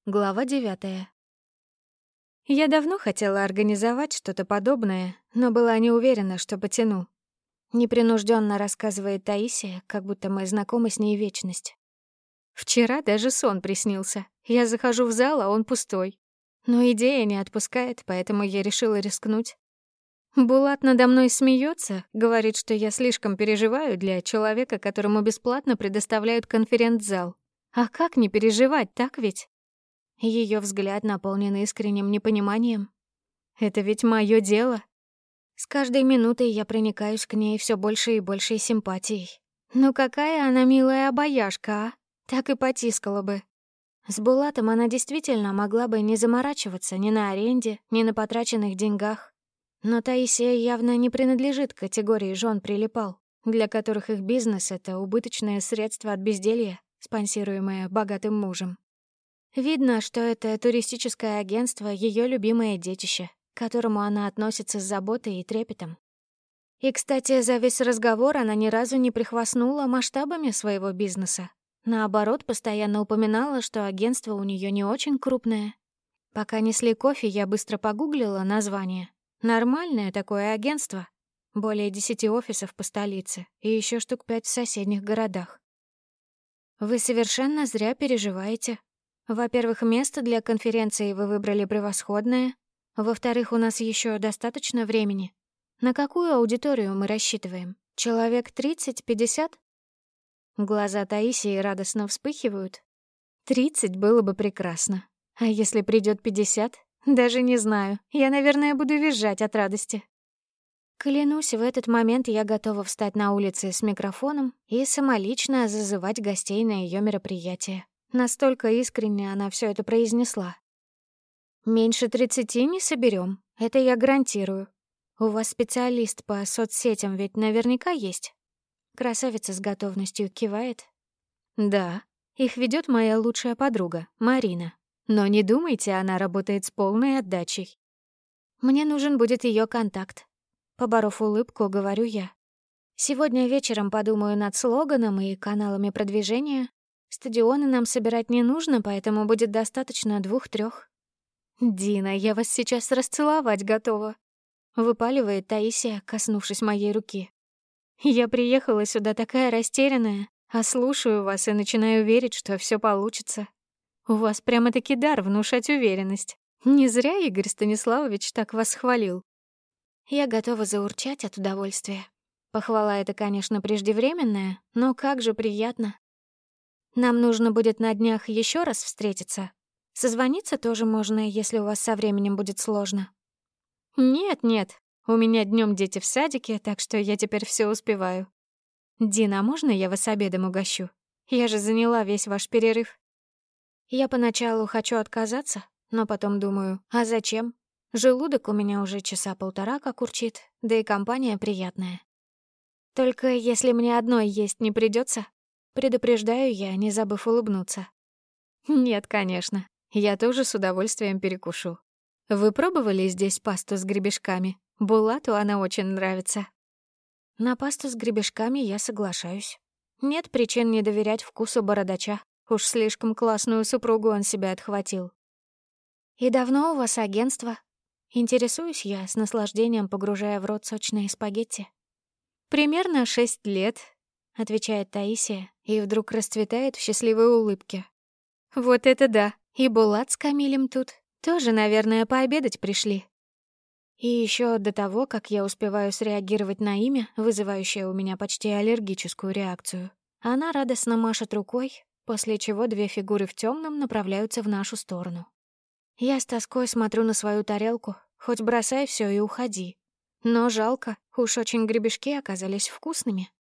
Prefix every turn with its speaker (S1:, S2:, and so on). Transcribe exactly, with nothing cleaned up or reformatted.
S1: Глава девятая. Я давно хотела организовать что-то подобное, но была не уверена, что потяну. Непринужденно рассказывает Таисия, как будто мы знакомы с ней вечность. Вчера даже сон приснился. Я захожу в зал, а он пустой. Но идея не отпускает, поэтому я решила рискнуть. Булат надо мной смеется, говорит, что я слишком переживаю для человека, которому бесплатно предоставляют конференц-зал. А как не переживать, так ведь? Ее взгляд наполнен искренним непониманием. Это ведь мое дело. С каждой минутой я проникаюсь к ней все больше и большей симпатией. Ну какая она милая обаяшка, а? Так и потискала бы. С Булатом она действительно могла бы не заморачиваться ни на аренде, ни на потраченных деньгах. Но Таисия явно не принадлежит к категории жен прилипал, для которых их бизнес — это убыточное средство от безделья, спонсируемое богатым мужем. Видно, что это туристическое агентство — ее любимое детище, к которому она относится с заботой и трепетом. И, кстати, за весь разговор она ни разу не прихвастнула масштабами своего бизнеса. Наоборот, постоянно упоминала, что агентство у нее не очень крупное. Пока несли кофе, я быстро погуглила название. Нормальное такое агентство. Более десяти офисов по столице и еще штук пять в соседних городах. Вы совершенно зря переживаете. Во-первых, место для конференции вы выбрали превосходное. Во-вторых, у нас еще достаточно времени. На какую аудиторию мы рассчитываем? Человек тридцать-пятьдесят? Глаза Таисии радостно вспыхивают. Тридцать было бы прекрасно. А если придет пятьдесят? Даже не знаю. Я, наверное, буду визжать от радости. Клянусь, в этот момент я готова встать на улице с микрофоном и самолично зазывать гостей на ее мероприятие. Настолько искренне она все это произнесла. «Меньше тридцати не соберем, это я гарантирую. У вас специалист по соцсетям ведь наверняка есть?» Красавица с готовностью кивает. «Да, их ведет моя лучшая подруга, Марина. Но не думайте, она работает с полной отдачей. Мне нужен будет ее контакт». Поборов улыбку, говорю я. «Сегодня вечером подумаю над слоганом и каналами продвижения. Стадионы нам собирать не нужно, поэтому будет достаточно двух-трёх». «Дина, я вас сейчас расцеловать готова», — выпаливает Таисия, коснувшись моей руки. «Я приехала сюда такая растерянная, а слушаю вас и начинаю верить, что всё получится. У вас прямо-таки дар внушать уверенность. Не зря Игорь Станиславович так вас хвалил». Я готова заурчать от удовольствия. Похвала эта, конечно, преждевременная, но как же приятно. Нам нужно будет на днях еще раз встретиться. Созвониться тоже можно, если у вас со временем будет сложно. Нет-нет, у меня днем дети в садике, так что я теперь все успеваю. Дина, а можно я вас обедом угощу? Я же заняла весь ваш перерыв. Я поначалу хочу отказаться, но потом думаю, а зачем? Желудок у меня уже часа полтора как урчит, да и компания приятная. Только если мне одной есть не придется, предупреждаю я, не забыв улыбнуться. Нет, конечно, я тоже с удовольствием перекушу. Вы пробовали здесь пасту с гребешками? Булату она очень нравится. На пасту с гребешками я соглашаюсь. Нет причин не доверять вкусу бородача. Уж слишком классную супругу он себя отхватил. И давно у вас агентство? Интересуюсь я, с наслаждением погружая в рот сочные спагетти. «Примерно шесть лет», — отвечает Таисия, и вдруг расцветает в счастливой улыбке. «Вот это да! И Булат с Камилем тут. Тоже, наверное, пообедать пришли». И еще до того, как я успеваю среагировать на имя, вызывающее у меня почти аллергическую реакцию, она радостно машет рукой, после чего две фигуры в темном направляются в нашу сторону. Я с тоской смотрю на свою тарелку, хоть бросай все и уходи. Но жалко, уж очень гребешки оказались вкусными.